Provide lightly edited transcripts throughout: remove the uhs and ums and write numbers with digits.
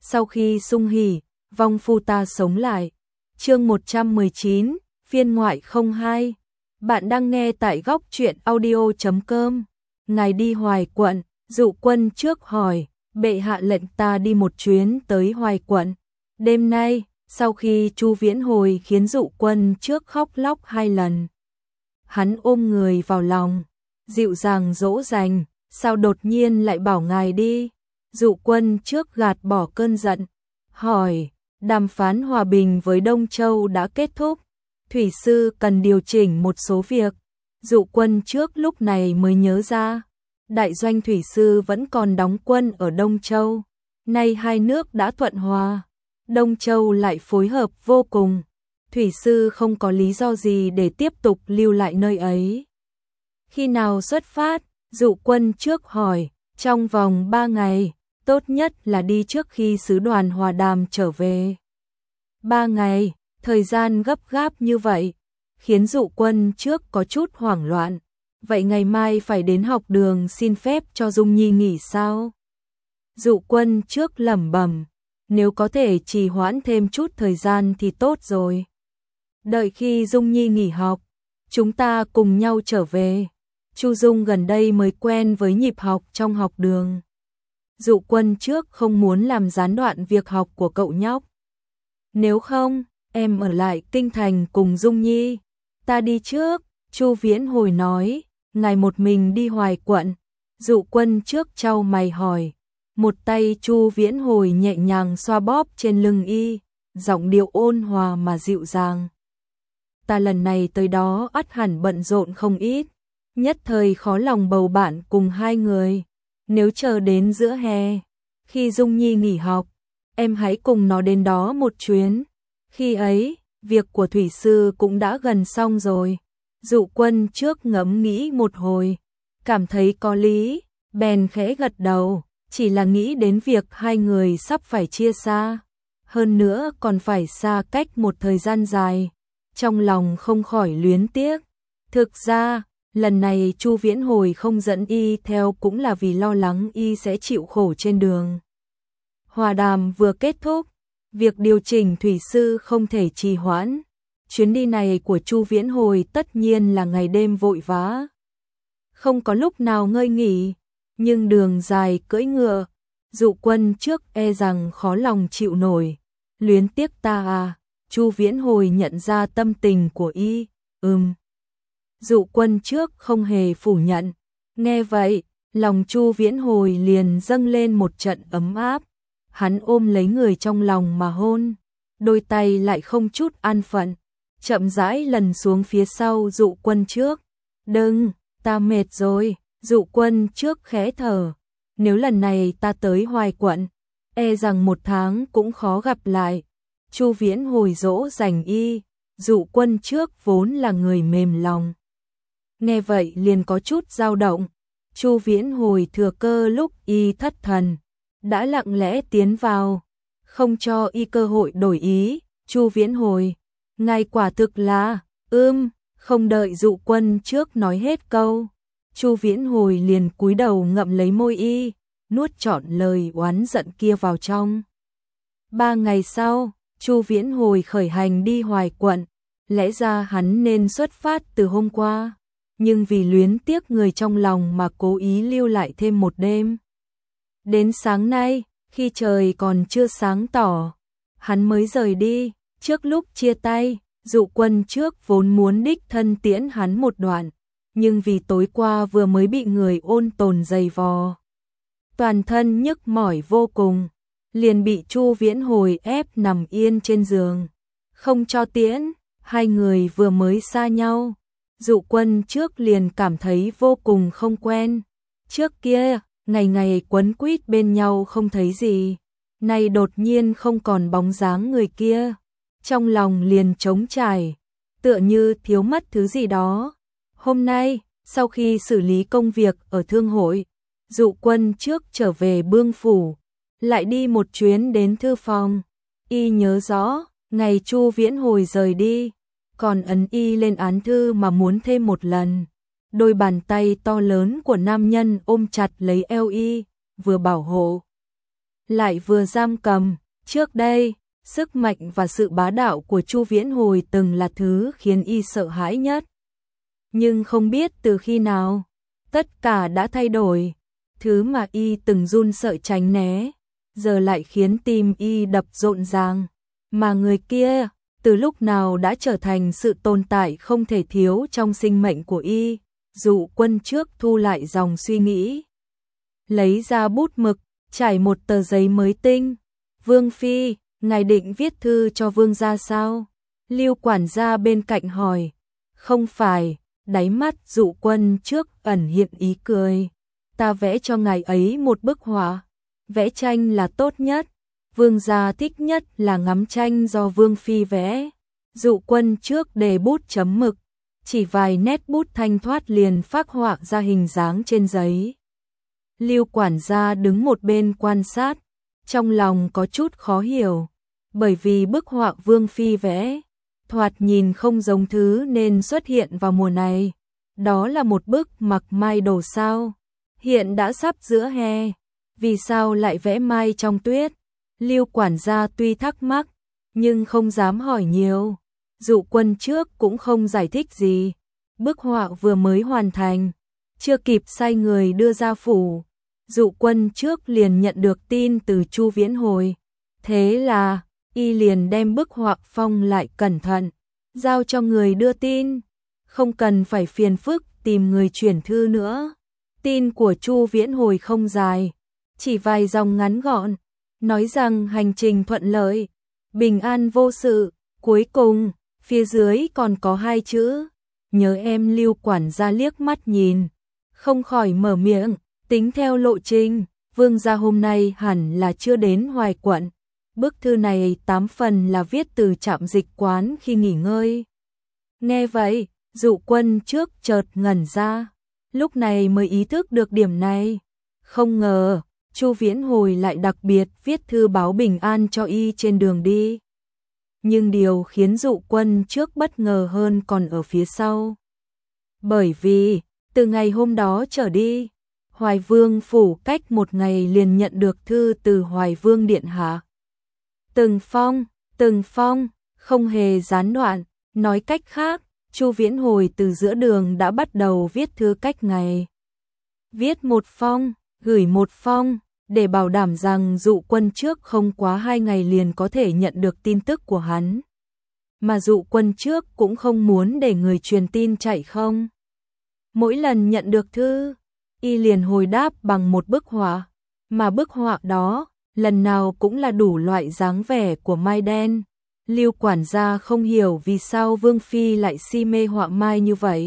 sau khi sung hỉ, vong phu ta sống lại. Chương 119, phiên ngoại 02. Bạn đang nghe tại góc truyện audio.com. Ngài đi Hoài Quận, Dụ Quân trước hỏi, bệ hạ lệnh ta đi một chuyến tới Hoài Quận. Đêm nay, sau khi Chu Viễn hồi khiến Dụ Quân trước khóc lóc 2 lần. Hắn ôm người vào lòng, dịu dàng dỗ dành, sao đột nhiên lại bảo ngài đi? Dụ Quân trước gạt bỏ cơn giận, hỏi, đàm phán hòa bình với Đông Châu đã kết thúc, thủy sư cần điều chỉnh một số việc. Dụ Quân trước lúc này mới nhớ ra, đại doanh thủy sư vẫn còn đóng quân ở Đông Châu, nay hai nước đã thuận hòa, Đông Châu lại phối hợp vô cùng, thủy sư không có lý do gì để tiếp tục lưu lại nơi ấy. Khi nào xuất phát? Dụ Quân trước hỏi, trong vòng 3 ngày, tốt nhất là đi trước khi sứ đoàn hòa đàm trở về. 3 ngày, thời gian gấp gáp như vậy, khiến Dụ Quân trước có chút hoảng loạn. Vậy ngày mai phải đến học đường xin phép cho Dung Nhi nghỉ sao? Dụ Quân trước lẩm bẩm, nếu có thể trì hoãn thêm chút thời gian thì tốt rồi. Đợi khi Dung Nhi nghỉ học, chúng ta cùng nhau trở về. Chu Dung gần đây mới quen với nhịp học trong học đường. Dụ Quân trước không muốn làm gián đoạn việc học của cậu nhóc. Nếu không, em ở lại kinh thành cùng Dung Nhi. Ta đi trước, Chu Viễn hồi nói, ngài một mình đi Hoài Quận. Dụ Quân trước chau mày hỏi. Một tay Chu Viễn hồi nhẹ nhàng xoa bóp trên lưng y, giọng điệu ôn hòa mà dịu dàng. Ta lần này tới đó ắt hẳn bận rộn không ít, nhất thời khó lòng bầu bạn cùng hai người. Nếu chờ đến giữa hè, khi Dung Nhi nghỉ học, em hãy cùng nó đến đó một chuyến. Khi ấy, việc của thủy sư cũng đã gần xong rồi. Dụ Quân trước ngẫm nghĩ một hồi, cảm thấy có lý, bèn khẽ gật đầu, chỉ là nghĩ đến việc hai người sắp phải chia xa, hơn nữa còn phải xa cách một thời gian dài, trong lòng không khỏi luyến tiếc. Thực ra, lần này Chu Viễn hồi không dẫn y theo cũng là vì lo lắng y sẽ chịu khổ trên đường. Hòa đàm vừa kết thúc, việc điều chỉnh thủy sư không thể trì hoãn. Chuyến đi này của Chu Viễn hồi tất nhiên là ngày đêm vội vã, không có lúc nào ngơi nghỉ, nhưng đường dài cưỡi ngựa, Dụ Quân trước e rằng khó lòng chịu nổi. Luyến tiếc ta à? Chu Viễn hồi nhận ra tâm tình của y. Dụ Quân trước không hề phủ nhận. Nghe vậy, lòng Chu Viễn hồi liền dâng lên một trận ấm áp. Hắn ôm lấy người trong lòng mà hôn, đôi tay lại không chút an phận, chậm rãi lần xuống phía sau Dụ Quân trước. Đừng, ta mệt rồi. Dụ Quân trước khẽ thở, nếu lần này ta tới Hoài Quận, e rằng 1 tháng cũng khó gặp lại. Chu Viễn hồi dỗ dành y, Dụ Quân trước vốn là người mềm lòng. Nghe vậy liền có chút dao động. Chu Viễn hồi thừa cơ lúc y thất thần, đã lặng lẽ tiến vào, không cho y cơ hội đổi ý. Chu Viễn hồi, ngài quả thực là, không đợi Dụ Quân trước nói hết câu, Chu Viễn hồi liền cúi đầu ngậm lấy môi y, nuốt trọn lời oán giận kia vào trong. 3 ngày sau, Chu Viễn hồi khởi hành đi Hoài Quận, lẽ ra hắn nên xuất phát từ hôm qua, nhưng vì luyến tiếc người trong lòng mà cố ý lưu lại thêm một đêm. Đến sáng nay, khi trời còn chưa sáng tỏ, hắn mới rời đi. Trước lúc chia tay, Dụ Quân trước vốn muốn đích thân tiễn hắn một đoạn, nhưng vì tối qua vừa mới bị người ôn tồn giày vò, toàn thân nhức mỏi vô cùng, liền bị Chu Viễn hồi ép nằm yên trên giường, không cho tiễn. Hai người vừa mới xa nhau, Dụ Quân trước liền cảm thấy vô cùng không quen. Trước kia, ngày ngày quấn quýt bên nhau không thấy gì, nay đột nhiên không còn bóng dáng người kia, trong lòng liền trống trải, tựa như thiếu mất thứ gì đó. Hôm nay, sau khi xử lý công việc ở thương hội, Dụ Quân trước trở về Bương phủ, lại đi một chuyến đến thư phòng. Y nhớ rõ, ngày Chu Viễn hồi rời đi, còn ấn y lên án thư mà muốn thêm một lần. Đôi bàn tay to lớn của nam nhân ôm chặt lấy eo y, vừa bảo hộ, lại vừa giam cầm. Trước đây, sức mạnh và sự bá đạo của Chu Viễn Hồi từng là thứ khiến y sợ hãi nhất. Nhưng không biết từ khi nào, tất cả đã thay đổi. Thứ mà y từng run sợ tránh né, giờ lại khiến tim y đập rộn ràng. Mà người kia, từ lúc nào đã trở thành sự tồn tại không thể thiếu trong sinh mệnh của y. Dụ Quân trước thu lại dòng suy nghĩ, lấy ra bút mực, trải một tờ giấy mới tinh. Vương phi, ngài định viết thư cho vương gia sao? Lưu quản gia bên cạnh hỏi. Không phải, đáy mắt Dụ Quân trước ẩn hiện ý cười. Ta vẽ cho ngài ấy một bức họa. Vẽ tranh là tốt nhất. Vương gia thích nhất là ngắm tranh do vương phi vẽ. Dụ Quân trước đề bút chấm mực, chỉ vài nét bút thanh thoát liền phác họa ra hình dáng trên giấy. Lưu quản gia đứng một bên quan sát, trong lòng có chút khó hiểu, bởi vì bức họa vương phi vẽ, thoạt nhìn không giống thứ nên xuất hiện vào mùa này. Đó là một bức mặc mai đồ sao? Hiện đã sắp giữa hè, vì sao lại vẽ mai trong tuyết? Lưu quản gia tuy thắc mắc, nhưng không dám hỏi nhiều. Dụ Quân trước cũng không giải thích gì. Bức họa vừa mới hoàn thành, chưa kịp sai người đưa ra phủ, Dụ Quân trước liền nhận được tin từ Chu Viễn Hồi. Thế là, y liền đem bức họa phong lại cẩn thận, giao cho người đưa tin. Không cần phải phiền phức tìm người chuyển thư nữa. Tin của Chu Viễn Hồi không dài, chỉ vài dòng ngắn gọn, nói rằng hành trình thuận lợi, bình an vô sự. Cuối cùng, phía dưới còn có hai chữ, nhớ em. Lưu quản gia liếc mắt nhìn, không khỏi mở miệng, tính theo lộ trình, vương gia hôm nay hẳn là chưa đến Hoài quận. Bức thư này 8 phần là viết từ trạm dịch quán khi nghỉ ngơi. Nghe vậy, Dụ Quân trước chợt ngẩn ra, lúc này mới ý thức được điểm này. Không ngờ, Chu Viễn Hồi lại đặc biệt viết thư báo bình an cho y trên đường đi. Nhưng điều khiến Dụ Quân trước bất ngờ hơn còn ở phía sau. Bởi vì, từ ngày hôm đó trở đi, Hoài Vương phủ cách một ngày liền nhận được thư từ Hoài Vương điện hạ. Từng phong, không hề gián đoạn. Nói cách khác, Chu Viễn Hồi từ giữa đường đã bắt đầu viết thư cách ngày. Viết một phong, gửi một phong, để bảo đảm rằng Dụ Quân trước không quá 2 ngày liền có thể nhận được tin tức của hắn. Mà Dụ Quân trước cũng không muốn để người truyền tin chạy không. Mỗi lần nhận được thư, y liền hồi đáp bằng một bức họa, mà bức họa đó lần nào cũng là đủ loại dáng vẻ của mai đen. Lưu quản gia không hiểu vì sao Vương phi lại si mê họa mai như vậy.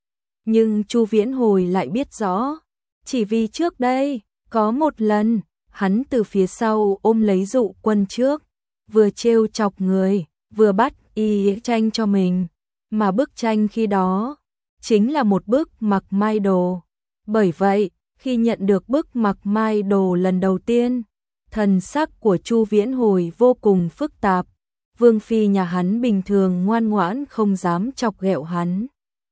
Nhưng Chu Viễn Hồi lại biết rõ, chỉ vì trước đây có một lần, hắn từ phía sau ôm lấy Dụ Quân trước, vừa trêu chọc người, vừa bắt y tranh cho mình, mà bức tranh khi đó chính là một bức mặc mai đồ. Bởi vậy, khi nhận được bức mặc mai đồ lần đầu tiên, thần sắc của Chu Viễn Hồi vô cùng phức tạp. Vương phi nhà hắn bình thường ngoan ngoãn không dám chọc ghẹo hắn.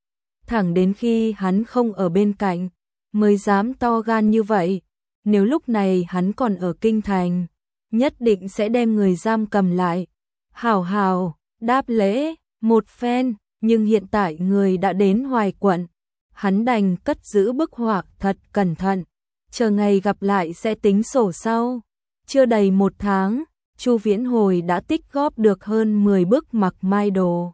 Thẳng đến khi hắn không ở bên cạnh, mới dám to gan như vậy. Nếu lúc này hắn còn ở kinh thành, nhất định sẽ đem người giam cầm lại, hảo hảo đáp lễ một phen. Nhưng hiện tại người đã đến Hoài quận, hắn đành cất giữ bức họa thật cẩn thận, chờ ngày gặp lại sẽ tính sổ sau. Chưa đầy 1 tháng, Chu Viễn Hồi đã tích góp được hơn 10 bức mặc mai đồ.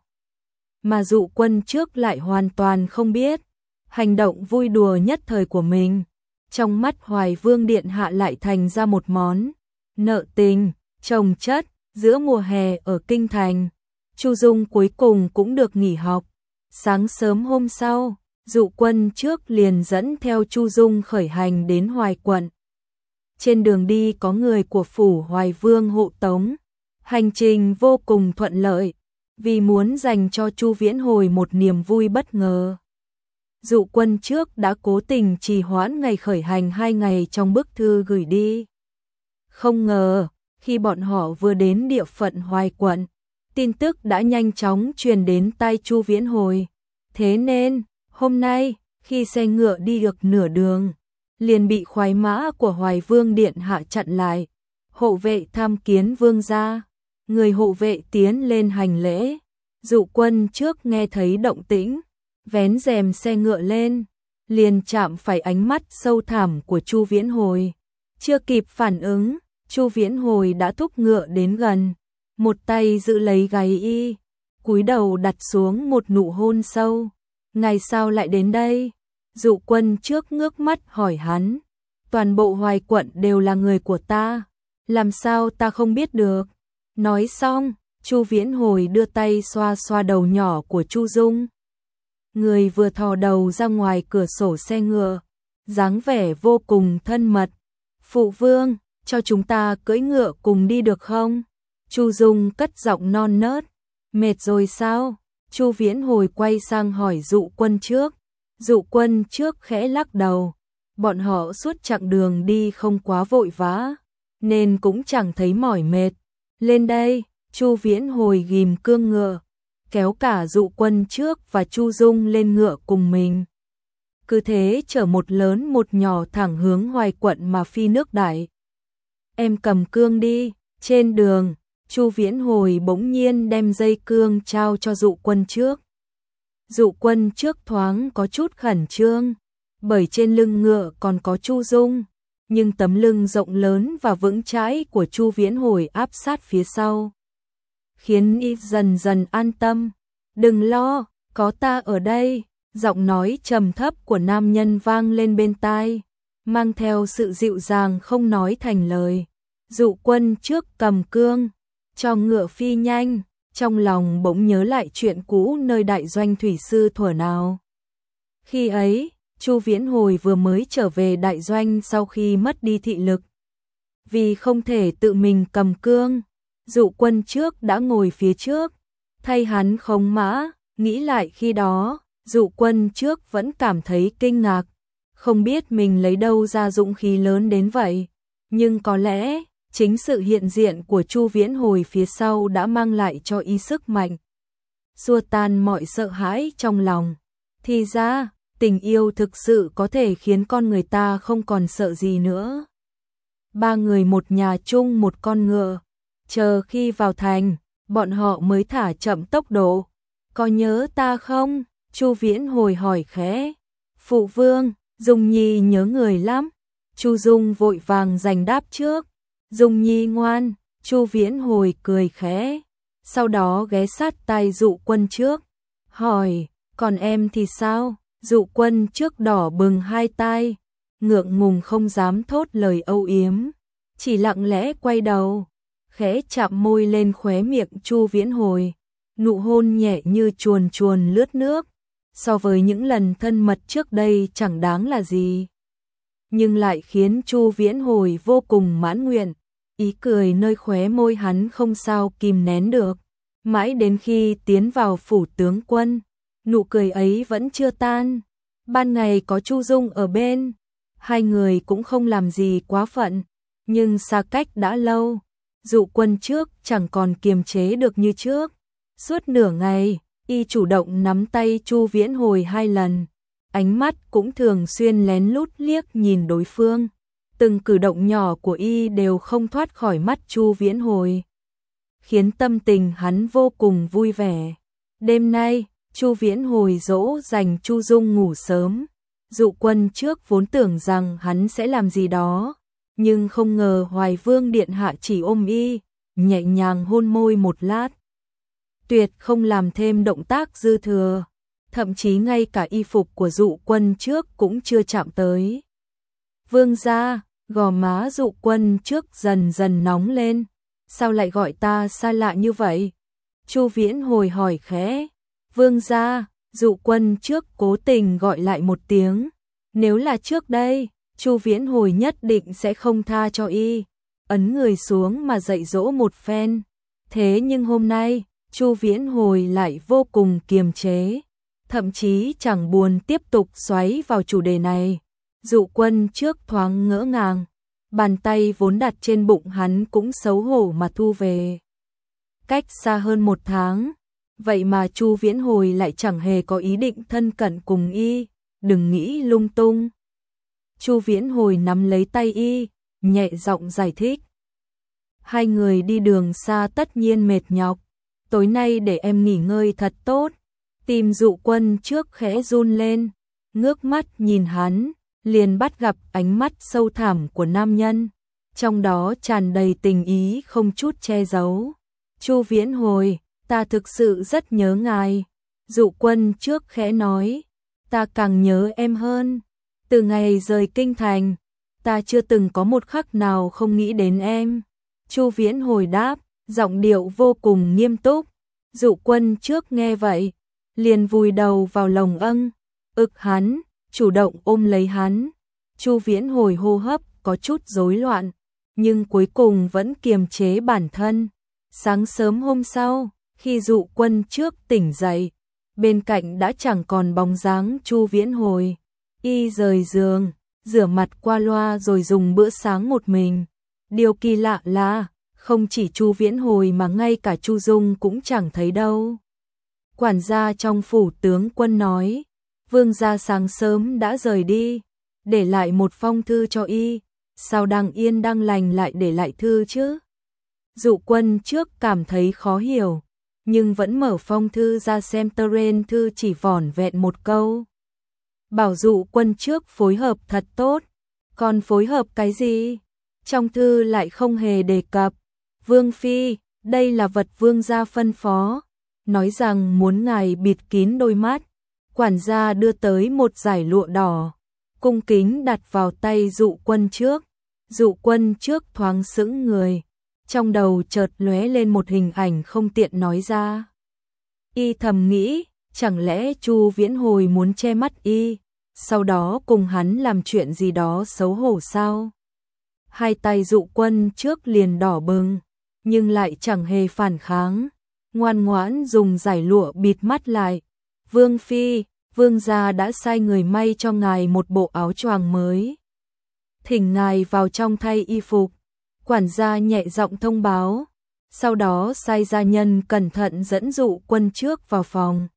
Mà Dụ Quân trước lại hoàn toàn không biết, hành động vui đùa nhất thời của mình, trong mắt Hoài Vương điện hạ lại thành ra một món nợ tình chồng chất. Giữa mùa hè ở kinh thành, Chu Dung cuối cùng cũng được nghỉ học. Sáng sớm hôm sau, Dụ Quân trước liền dẫn theo Chu Dung khởi hành đến Hoài quận. Trên đường đi có người của phủ Hoài Vương hộ tống, hành trình vô cùng thuận lợi, vì muốn dành cho Chu Viễn Hồi một niềm vui bất ngờ. Dụ Quân trước đã cố tình trì hoãn ngày khởi hành 2 ngày trong bức thư gửi đi. Không ngờ, khi bọn họ vừa đến địa phận Hoài quận, tin tức đã nhanh chóng truyền đến tai Chu Viễn Hồi. Thế nên, hôm nay, khi xe ngựa đi được nửa đường, liền bị khoái mã của Hoài Vương điện hạ chặn lại. hộ vệ tham kiến vương gia. Người hộ vệ tiến lên hành lễ. Dụ Quân trước nghe thấy động tĩnh, vén rèm xe ngựa lên, liền chạm phải ánh mắt sâu thẳm của Chu Viễn Hồi. Chưa kịp phản ứng, Chu Viễn Hồi đã thúc ngựa đến gần, một tay giữ lấy gáy y, cúi đầu đặt xuống một nụ hôn sâu. Ngày sao lại đến đây? Dụ Quân trước ngước mắt hỏi hắn. Toàn bộ Hoài quận đều là người của ta, làm sao ta không biết được? Nói xong, Chu Viễn Hồi đưa tay xoa xoa đầu nhỏ của Chu Dung. Người vừa thò đầu ra ngoài cửa sổ xe ngựa, dáng vẻ vô cùng thân mật. Phụ vương, cho chúng ta cưỡi ngựa cùng đi được không? Chu Dung cất giọng non nớt. Mệt rồi sao? Chu Viễn Hồi quay sang hỏi Dụ Quân trước. Dụ Quân trước khẽ lắc đầu. Bọn họ suốt chặng đường đi không quá vội vã, nên cũng chẳng thấy mỏi mệt. Lên đây, Chu Viễn Hồi ghim cương ngựa, kéo cả Dụ Quân trước và Chu Dung lên ngựa cùng mình. Cứ thế chở một lớn một nhỏ thẳng hướng Hoài quận mà phi nước Đại. Em cầm cương đi. Trên đường, Chu Viễn Hồi bỗng nhiên đem dây cương trao cho Dụ Quân trước. Dụ Quân trước thoáng có chút khẩn trương, bởi trên lưng ngựa còn có Chu Dung, nhưng tấm lưng rộng lớn và vững chãi của Chu Viễn Hồi áp sát phía sau, khiến y dần dần an tâm. Đừng lo, có ta ở đây. Giọng nói trầm thấp của nam nhân vang lên bên tai, mang theo sự dịu dàng không nói thành lời. Dụ Quân trước cầm cương, cho ngựa phi nhanh, trong lòng bỗng nhớ lại chuyện cũ nơi đại doanh thủy sư thuở nào. Khi ấy, Chu Viễn Hồi vừa mới trở về đại doanh sau khi mất đi thị lực. Vì không thể tự mình cầm cương, Dụ Quân trước đã ngồi phía trước, thay hắn khống mã. Nghĩ lại khi đó, Dụ Quân trước vẫn cảm thấy kinh ngạc, không biết mình lấy đâu ra dũng khí lớn đến vậy. Nhưng có lẽ, chính sự hiện diện của Chu Viễn Hồi phía sau đã mang lại cho y sức mạnh, xua tan mọi sợ hãi trong lòng. Thì ra, tình yêu thực sự có thể khiến con người ta không còn sợ gì nữa. Ba người một nhà chung một con ngựa, chờ khi vào thành, bọn họ mới thả chậm tốc độ. Có nhớ ta không? Chu Viễn Hồi hỏi khẽ. Phụ vương, Dung Nhi nhớ người lắm. Chu Dung vội vàng giành đáp trước. Dung Nhi ngoan. Chu Viễn Hồi cười khẽ, sau đó ghé sát tai Dụ Quân trước, hỏi, còn em thì sao? Dụ Quân trước đỏ bừng hai tai, ngượng ngùng không dám thốt lời âu yếm, chỉ lặng lẽ quay đầu, khẽ chạm môi lên khóe miệng Chu Viễn Hồi. Nụ hôn nhẹ như chuồn chuồn lướt nước, so với những lần thân mật trước đây chẳng đáng là gì, nhưng lại khiến Chu Viễn Hồi vô cùng mãn nguyện. Ý cười nơi khóe môi hắn không sao kìm nén được, mãi đến khi tiến vào phủ tướng quân, nụ cười ấy vẫn chưa tan. Ban ngày có Chu Dung ở bên, hai người cũng không làm gì quá phận, nhưng xa cách đã lâu, Dụ Quân trước chẳng còn kiềm chế được như trước. Suốt nửa ngày, y chủ động nắm tay Chu Viễn Hồi 2 lần, ánh mắt cũng thường xuyên lén lút liếc nhìn đối phương. Từng cử động nhỏ của y đều không thoát khỏi mắt Chu Viễn Hồi, khiến tâm tình hắn vô cùng vui vẻ. Đêm nay, Chu Viễn Hồi dỗ dành Chu Dung ngủ sớm. Dụ Quân trước vốn tưởng rằng hắn sẽ làm gì đó, nhưng không ngờ Hoài Vương điện hạ chỉ ôm y, nhẹ nhàng hôn môi một lát, tuyệt không làm thêm động tác dư thừa, thậm chí ngay cả y phục của Dụ Quân trước cũng chưa chạm tới. Vương gia, gò má Dụ Quân trước dần dần nóng lên, sao lại gọi ta xa lạ như vậy? Chu Viễn Hồi hỏi khẽ. Vương gia, Dụ Quân trước cố tình gọi lại một tiếng. Nếu là trước đây, Chu Viễn Hồi nhất định sẽ không tha cho y, ấn người xuống mà dạy dỗ một phen. Thế nhưng hôm nay, Chu Viễn Hồi lại vô cùng kiềm chế, thậm chí chẳng buồn tiếp tục xoáy vào chủ đề này. Dụ Quân trước thoáng ngỡ ngàng, bàn tay vốn đặt trên bụng hắn cũng xấu hổ mà thu về. Cách xa hơn 1 tháng, vậy mà Chu Viễn Hồi lại chẳng hề có ý định thân cận cùng y, đừng nghĩ lung tung. Chu Viễn Hồi nắm lấy tay y, nhẹ giọng giải thích. Hai người đi đường xa tất nhiên mệt nhọc, tối nay để em nghỉ ngơi thật tốt. Tim Dụ Quân trước khẽ run lên, ngước mắt nhìn hắn, liền bắt gặp ánh mắt sâu thẳm của nam nhân, trong đó tràn đầy tình ý không chút che giấu. Chu Viễn Hồi, ta thực sự rất nhớ ngài. Dụ Quân trước khẽ nói, ta càng nhớ em hơn. Từ ngày rời kinh thành, ta chưa từng có một khắc nào không nghĩ đến em. Chu Viễn Hồi đáp, giọng điệu vô cùng nghiêm túc. Dụ Quân trước nghe vậy, liền vùi đầu vào lồng ực hắn, chủ động ôm lấy hắn. Chu Viễn Hồi hô hấp có chút rối loạn, nhưng cuối cùng vẫn kiềm chế bản thân. Sáng sớm hôm sau, khi Dụ Quân trước tỉnh dậy, bên cạnh đã chẳng còn bóng dáng Chu Viễn Hồi. Y rời giường, rửa mặt qua loa rồi dùng bữa sáng một mình. Điều kỳ lạ là, không chỉ Chu Viễn Hồi mà ngay cả Chu Dung cũng chẳng thấy đâu. Quản gia trong phủ tướng quân nói, vương gia sáng sớm đã rời đi, để lại một phong thư cho y, sao đang yên đang lành lại để lại thư chứ? Dụ Quân trước cảm thấy khó hiểu, nhưng vẫn mở phong thư ra xem. Trên thư chỉ vỏn vẹn một câu. Bảo Dụ Quân trước phối hợp thật tốt. Còn phối hợp cái gì? Trong thư lại không hề đề cập. Vương phi, đây là vật vương gia phân phó, nói rằng muốn ngài bịt kín đôi mắt. Quản gia đưa tới một dải lụa đỏ, cung kính đặt vào tay Dụ Quân trước. Dụ Quân trước thoáng sững người, trong đầu chợt lóe lên một hình ảnh không tiện nói ra. Y thầm nghĩ, chẳng lẽ Chu Viễn Hồi muốn che mắt y, sau đó cùng hắn làm chuyện gì đó xấu hổ sao? Hai tay Dụ Quân trước liền đỏ bừng, nhưng lại chẳng hề phản kháng, ngoan ngoãn dùng dải lụa bịt mắt lại. Vương phi, vương gia đã sai người may cho ngài một bộ áo choàng mới, thỉnh ngài vào trong thay y phục. Quản gia nhẹ giọng thông báo, sau đó sai gia nhân cẩn thận dẫn Dụ Quân trước vào phòng.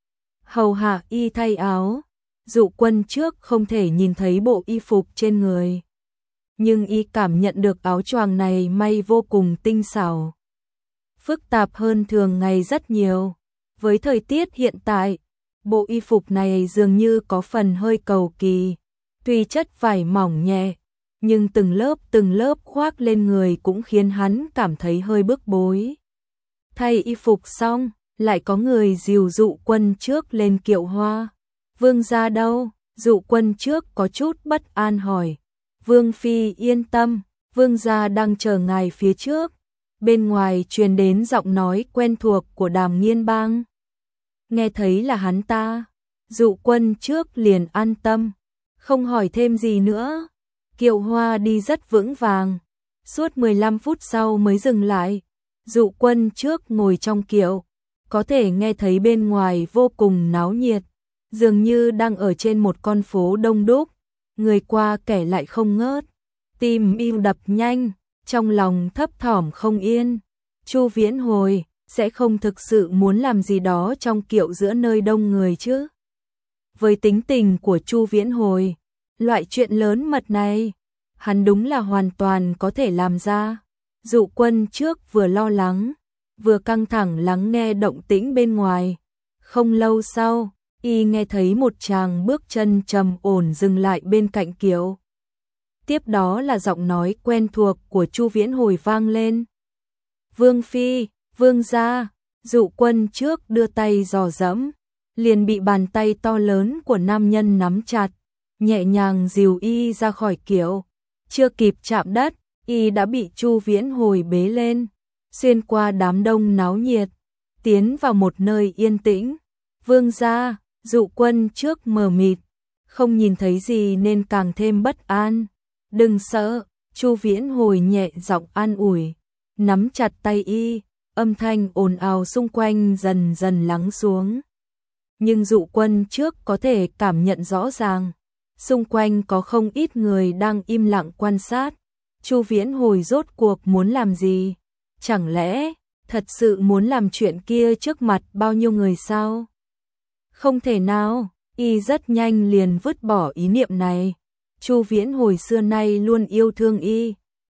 Hầu hạ y thay áo. Dụ Quân trước không thể nhìn thấy bộ y phục trên người, nhưng y cảm nhận được áo choàng này may vô cùng tinh xảo, phức tạp hơn thường ngày rất nhiều. Với thời tiết hiện tại, bộ y phục này dường như có phần hơi cầu kỳ. Tuy chất vải mỏng nhẹ, nhưng từng lớp khoác lên người cũng khiến hắn cảm thấy hơi bức bối. Thay y phục xong, lại có người dìu Dụ Quân trước lên kiệu hoa. Vương gia đâu? Dụ Quân trước có chút bất an hỏi. Vương phi yên tâm, vương gia đang chờ ngài phía trước. Bên ngoài truyền đến giọng nói quen thuộc của Đàm Nghiên Bang. Nghe thấy là hắn ta, Dụ Quân trước liền an tâm, không hỏi thêm gì nữa. Kiệu hoa đi rất vững vàng, suốt 15 phút sau mới dừng lại. Dụ Quân trước ngồi trong kiệu, có thể nghe thấy bên ngoài vô cùng náo nhiệt, dường như đang ở trên một con phố đông đúc, người qua kẻ lại không ngớt. Tim y đập nhanh, trong lòng thấp thỏm không yên. Chu Viễn Hồi sẽ không thực sự muốn làm gì đó trong kiệu giữa nơi đông người chứ? Với tính tình của Chu Viễn Hồi, loại chuyện lớn mật này, hắn đúng là hoàn toàn có thể làm ra. Dụ Quân trước vừa lo lắng, vừa căng thẳng lắng nghe động tĩnh bên ngoài. Không lâu sau, y nghe thấy một chàng bước chân trầm ổn dừng lại bên cạnh kiệu. Tiếp đó là giọng nói quen thuộc của Chu Viễn Hồi vang lên. Vương phi, vương gia. Dụ Quân trước đưa tay dò dẫm, liền bị bàn tay to lớn của nam nhân nắm chặt, nhẹ nhàng dìu y ra khỏi kiệu. Chưa kịp chạm đất, y đã bị Chu Viễn Hồi bế lên, xuyên qua đám đông náo nhiệt, tiến vào một nơi yên tĩnh. Vương gia. Dụ Quân trước mờ mịt, không nhìn thấy gì nên càng thêm bất an. Đừng sợ, Chu Viễn Hồi nhẹ giọng an ủi, nắm chặt tay y, âm thanh ồn ào xung quanh dần dần lắng xuống. Nhưng Dụ Quân trước có thể cảm nhận rõ ràng, xung quanh có không ít người đang im lặng quan sát. Chu Viễn Hồi rốt cuộc muốn làm gì? Chẳng lẽ thật sự muốn làm chuyện kia trước mặt bao nhiêu người sao? Không thể nào, y rất nhanh liền vứt bỏ ý niệm này. Chu Viễn Hồi xưa nay luôn yêu thương y,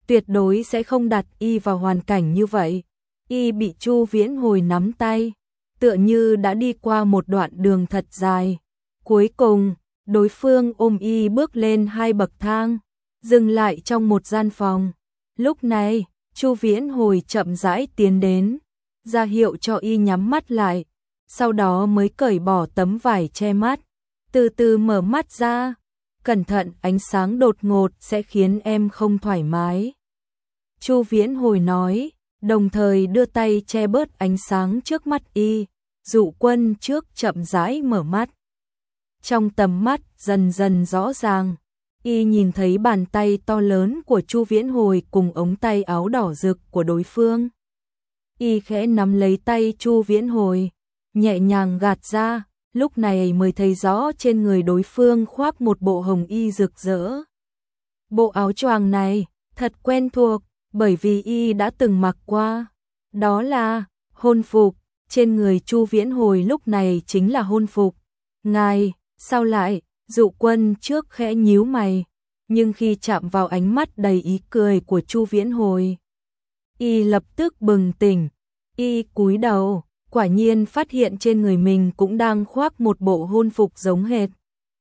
tuyệt đối sẽ không đặt y vào hoàn cảnh như vậy. Y bị Chu Viễn Hồi nắm tay, tựa như đã đi qua một đoạn đường thật dài. Cuối cùng, đối phương ôm y bước lên 2 bậc thang, dừng lại trong một gian phòng. Lúc này, Chu Viễn Hồi chậm rãi tiến đến, ra hiệu cho y nhắm mắt lại, sau đó mới cởi bỏ tấm vải che mắt, từ từ mở mắt ra. Cẩn thận, ánh sáng đột ngột sẽ khiến em không thoải mái. Chu Viễn Hồi nói, đồng thời đưa tay che bớt ánh sáng trước mắt y. Dụ Quân trước chậm rãi mở mắt. Trong tầm mắt dần dần rõ ràng, y nhìn thấy bàn tay to lớn của Chu Viễn Hồi cùng ống tay áo đỏ rực của đối phương. Y khẽ nắm lấy tay Chu Viễn Hồi, nhẹ nhàng gạt ra, lúc này mới thấy rõ trên người đối phương khoác một bộ hồng y rực rỡ. Bộ áo choàng này thật quen thuộc, bởi vì y đã từng mặc qua. Đó là hôn phục, trên người Chu Viễn Hồi lúc này chính là hôn phục. Ngài, sao lại? Dụ Quân trước khẽ nhíu mày, nhưng khi chạm vào ánh mắt đầy ý cười của Chu Viễn Hồi, y lập tức bừng tỉnh. Y cúi đầu, quả nhiên phát hiện trên người mình cũng đang khoác một bộ hôn phục giống hệt.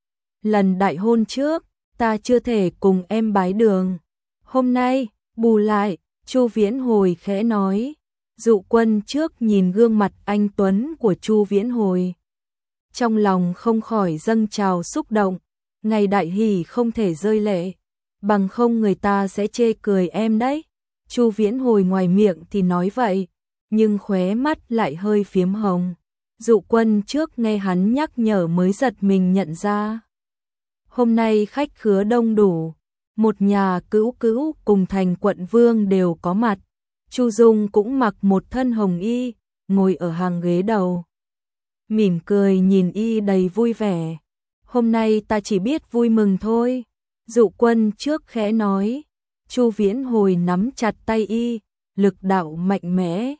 Lần đại hôn trước, ta chưa thể cùng em bái đường. Hôm nay, bù lại, Chu Viễn Hồi khẽ nói. Dụ Quân trước nhìn gương mặt anh tuấn của Chu Viễn Hồi, trong lòng không khỏi dâng trào xúc động. Ngày đại hỷ không thể rơi lệ, bằng không người ta sẽ chê cười em đấy. Chu Viễn Hồi ngoài miệng thì nói vậy, nhưng khóe mắt lại hơi phiếm hồng. Dụ Quân trước nghe hắn nhắc nhở mới giật mình nhận ra. Hôm nay khách khứa đông đủ, một nhà cữu cữu cùng thành quận vương đều có mặt. Chu Dung cũng mặc một thân hồng y, ngồi ở hàng ghế đầu, mỉm cười nhìn y đầy vui vẻ. Hôm nay ta chỉ biết vui mừng thôi. Dụ Quân trước khẽ nói. Chu Viễn Hồi nắm chặt tay y, lực đạo mạnh mẽ,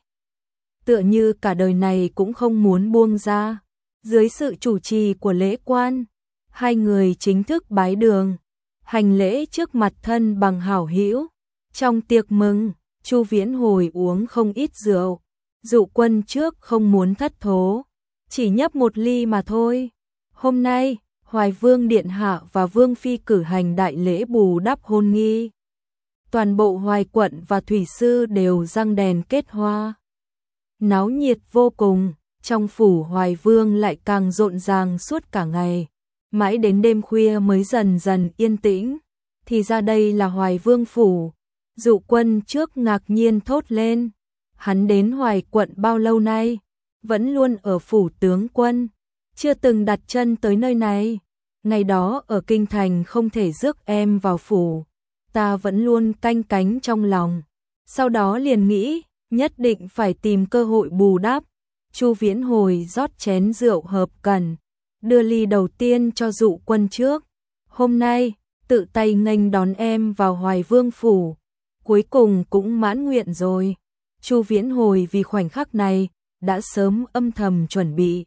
tựa như cả đời này cũng không muốn buông ra. Dưới sự chủ trì của lễ quan, hai người chính thức bái đường, hành lễ trước mặt thân bằng hảo hữu. Trong tiệc mừng, Chu Viễn Hồi uống không ít rượu. Dụ Quân trước không muốn thất thố, chỉ nhấp một ly mà thôi. Hôm nay, Hoài Vương Điện Hạ và Vương Phi cử hành đại lễ bù đắp hôn nghi. Toàn bộ Hoài quận và Thủy Sư đều răng đèn kết hoa, náo nhiệt vô cùng. Trong phủ Hoài Vương lại càng rộn ràng suốt cả ngày, mãi đến đêm khuya mới dần dần yên tĩnh. Thì ra đây là Hoài Vương phủ. Dụ Quân trước ngạc nhiên thốt lên. Hắn đến Hoài quận bao lâu nay, vẫn luôn ở phủ tướng quân, chưa từng đặt chân tới nơi này. Ngày đó ở kinh thành không thể rước em vào phủ, ta vẫn luôn canh cánh trong lòng. Sau đó liền nghĩ, nhất định phải tìm cơ hội bù đắp. Chu Viễn Hồi rót chén rượu hợp cần, đưa ly đầu tiên cho Dụ Quân trước. Hôm nay, tự tay nghênh đón em vào Hoài Vương phủ, cuối cùng cũng mãn nguyện rồi. Chu Viễn Hồi vì khoảnh khắc này đã sớm âm thầm chuẩn bị.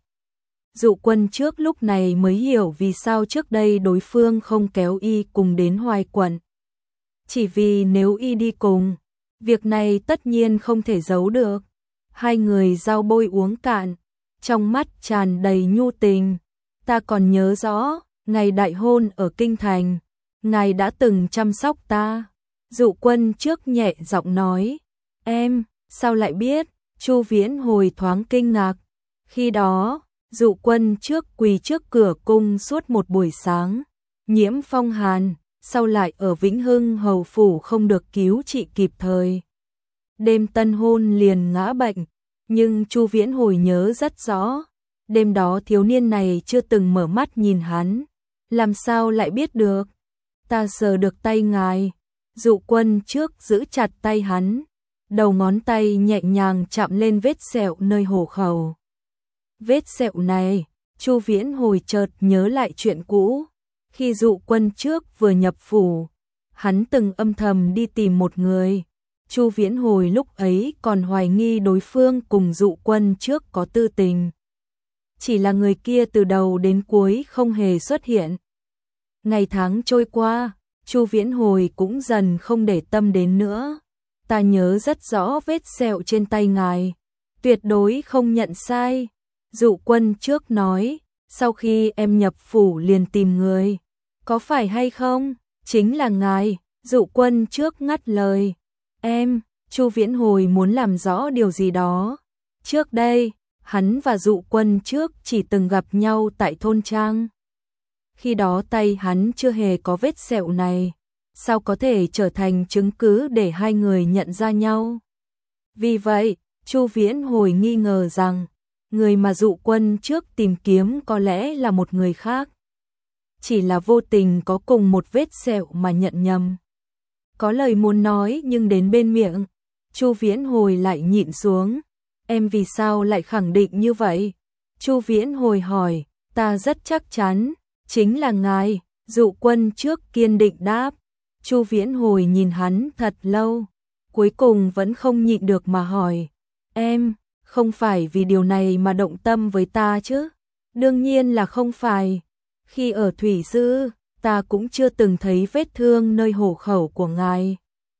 Dụ Quân trước lúc này mới hiểu vì sao trước đây đối phương không kéo y cùng đến Hoài quận. Chỉ vì nếu y đi cùng, việc này tất nhiên không thể giấu được. Hai người giao bôi uống cạn, trong mắt tràn đầy nhu tình. Ta còn nhớ rõ, ngày đại hôn ở kinh thành, ngài đã từng chăm sóc ta. Dụ Quân trước nhẹ giọng nói. Em, sao lại biết? Chu Viễn Hồi thoáng kinh ngạc. Khi đó, Dụ Quân trước quỳ trước cửa cung suốt một buổi sáng, nhiễm phong hàn, sau lại ở Vĩnh Hưng hầu phủ không được cứu trị kịp thời. Đêm tân hôn liền ngã bệnh, nhưng Chu Viễn Hồi nhớ rất rõ. Đêm đó thiếu niên này chưa từng mở mắt nhìn hắn, làm sao lại biết được? Ta sờ được tay ngài. Dụ Quân trước giữ chặt tay hắn, đầu ngón tay nhẹ nhàng chạm lên vết sẹo nơi hổ khẩu. Vết sẹo này, Chu Viễn Hồi chợt nhớ lại chuyện cũ. Khi Dụ Quân trước vừa nhập phủ, hắn từng âm thầm đi tìm một người. Chu Viễn Hồi lúc ấy còn hoài nghi đối phương cùng Dụ Quân trước có tư tình. Chỉ là người kia từ đầu đến cuối không hề xuất hiện. Ngày tháng trôi qua, Chu Viễn Hồi cũng dần không để tâm đến nữa. Ta nhớ rất rõ vết sẹo trên tay ngài, tuyệt đối không nhận sai. Dụ Quân trước nói, sau khi em nhập phủ liền tìm người, có phải hay không? Chính là ngài. Dụ Quân trước ngắt lời. Em, Chu Viễn Hồi muốn làm rõ điều gì đó. Trước đây, hắn và Dụ Quân trước chỉ từng gặp nhau tại thôn trang. Khi đó tay hắn chưa hề có vết sẹo này, sao có thể trở thành chứng cứ để hai người nhận ra nhau? Vì vậy, Chu Viễn Hồi nghi ngờ rằng, người mà Dụ Quân trước tìm kiếm có lẽ là một người khác. Chỉ là vô tình có cùng một vết sẹo mà nhận nhầm. Có lời muốn nói nhưng đến bên miệng, Chu Viễn Hồi lại nhịn xuống. Em vì sao lại khẳng định như vậy? Chu Viễn Hồi hỏi. Ta rất chắc chắn, chính là ngài. Dụ Quân trước kiên định đáp. Chu Viễn Hồi nhìn hắn thật lâu, cuối cùng vẫn không nhịn được mà hỏi. Em, không phải vì điều này mà động tâm với ta chứ? Đương nhiên là không phải. Khi ở Thủy Sư, ta cũng chưa từng thấy vết thương nơi hổ khẩu của ngài.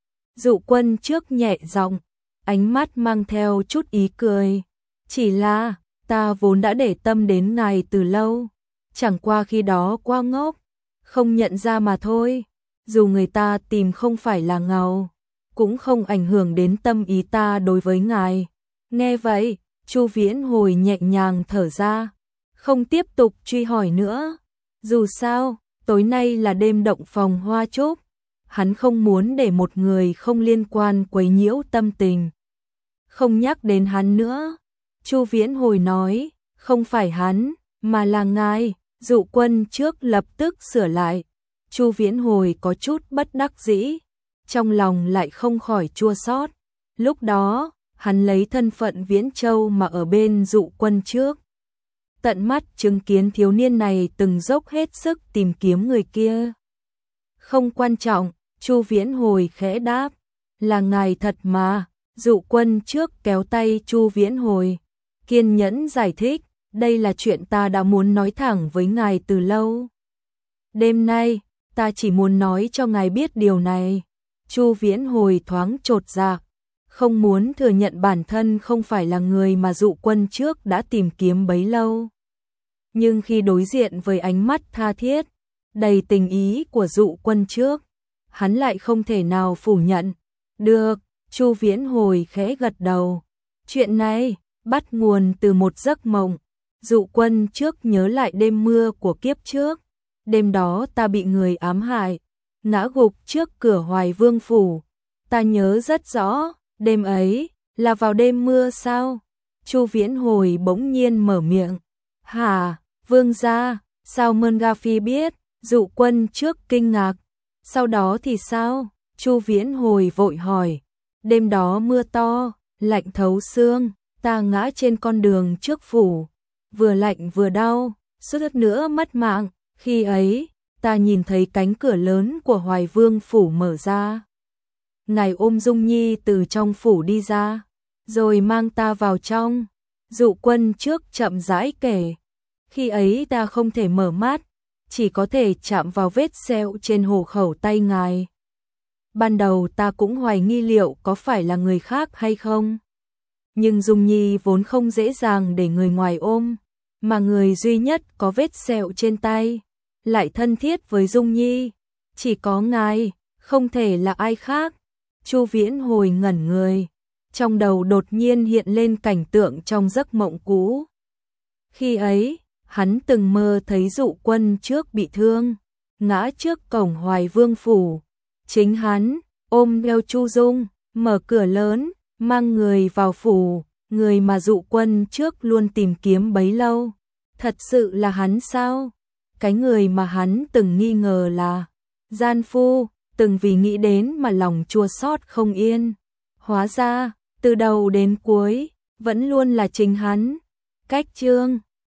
Dụ Quân trước nhẹ giọng, ánh mắt mang theo chút ý cười. Chỉ là, ta vốn đã để tâm đến ngài từ lâu, chẳng qua khi đó quá ngốc, không nhận ra mà thôi. Dù người ta tìm không phải là ngầu, cũng không ảnh hưởng đến tâm ý ta đối với ngài. Nghe vậy, Chu Viễn Hồi nhẹ nhàng thở ra, không tiếp tục truy hỏi nữa. Dù sao, tối nay là đêm động phòng hoa trúc, hắn không muốn để một người không liên quan quấy nhiễu tâm tình. Không nhắc đến hắn nữa. Chu Viễn Hồi nói, không phải hắn, mà là ngài. Dụ Quân trước lập tức sửa lại. Chu Viễn Hồi có chút bất đắc dĩ, trong lòng lại không khỏi chua xót. Lúc đó, hắn lấy thân phận Viễn Châu mà ở bên Dụ Quân trước. Tận mắt chứng kiến thiếu niên này từng dốc hết sức tìm kiếm người kia. Không quan trọng, Chu Viễn Hồi khẽ đáp, là ngài thật mà. Dụ Quân trước kéo tay Chu Viễn Hồi, kiên nhẫn giải thích, đây là chuyện ta đã muốn nói thẳng với ngài từ lâu. Đêm nay, ta chỉ muốn nói cho ngài biết điều này. Chu Viễn Hồi thoáng chột dạ, không muốn thừa nhận bản thân không phải là người mà Dụ Quân trước đã tìm kiếm bấy lâu. Nhưng khi đối diện với ánh mắt tha thiết, đầy tình ý của Dụ Quân trước, hắn lại không thể nào phủ nhận. Được, Chu Viễn Hồi khẽ gật đầu. Chuyện này bắt nguồn từ một giấc mộng. Dụ Quân trước nhớ lại đêm mưa của kiếp trước. Đêm đó ta bị người ám hại, ngã gục trước cửa Hoài Vương phủ. Ta nhớ rất rõ, đêm ấy là vào đêm mưa sao? Chu Viễn Hồi bỗng nhiên mở miệng. Hả, Vương gia, sao Mơn Phi biết? Dụ Quân trước kinh ngạc. Sau đó thì sao? Chu Viễn Hồi vội hỏi. Đêm đó mưa to, lạnh thấu xương, ta ngã trên con đường trước phủ, vừa lạnh vừa đau, suýt nữa mất mạng. Khi ấy, ta nhìn thấy cánh cửa lớn của Hoài Vương phủ mở ra. Ngài ôm Dung Nhi từ trong phủ đi ra, rồi mang ta vào trong. Dụ Quân trước chậm rãi kể. Khi ấy ta không thể mở mắt, chỉ có thể chạm vào vết sẹo trên hổ khẩu tay ngài. Ban đầu ta cũng hoài nghi liệu có phải là người khác hay không. Nhưng Dung Nhi vốn không dễ dàng để người ngoài ôm, mà người duy nhất có vết sẹo trên tay, lại thân thiết với Dung Nhi. Chỉ có ngài, không thể là ai khác. Chu Viễn Hồi ngẩn người, trong đầu đột nhiên hiện lên cảnh tượng trong giấc mộng cũ. Khi ấy, hắn từng mơ thấy Dụ Quân trước bị thương, ngã trước cổng Hoài Vương phủ. Chính hắn ôm eo Chu Dung, mở cửa lớn, mang người vào phủ, người mà Dụ Quân trước luôn tìm kiếm bấy lâu. Thật sự là hắn sao? Cái người mà hắn từng nghi ngờ là gian phu, từng vì nghĩ đến mà lòng chua xót không yên. Hóa ra, từ đầu đến cuối, vẫn luôn là chính hắn. Cách chương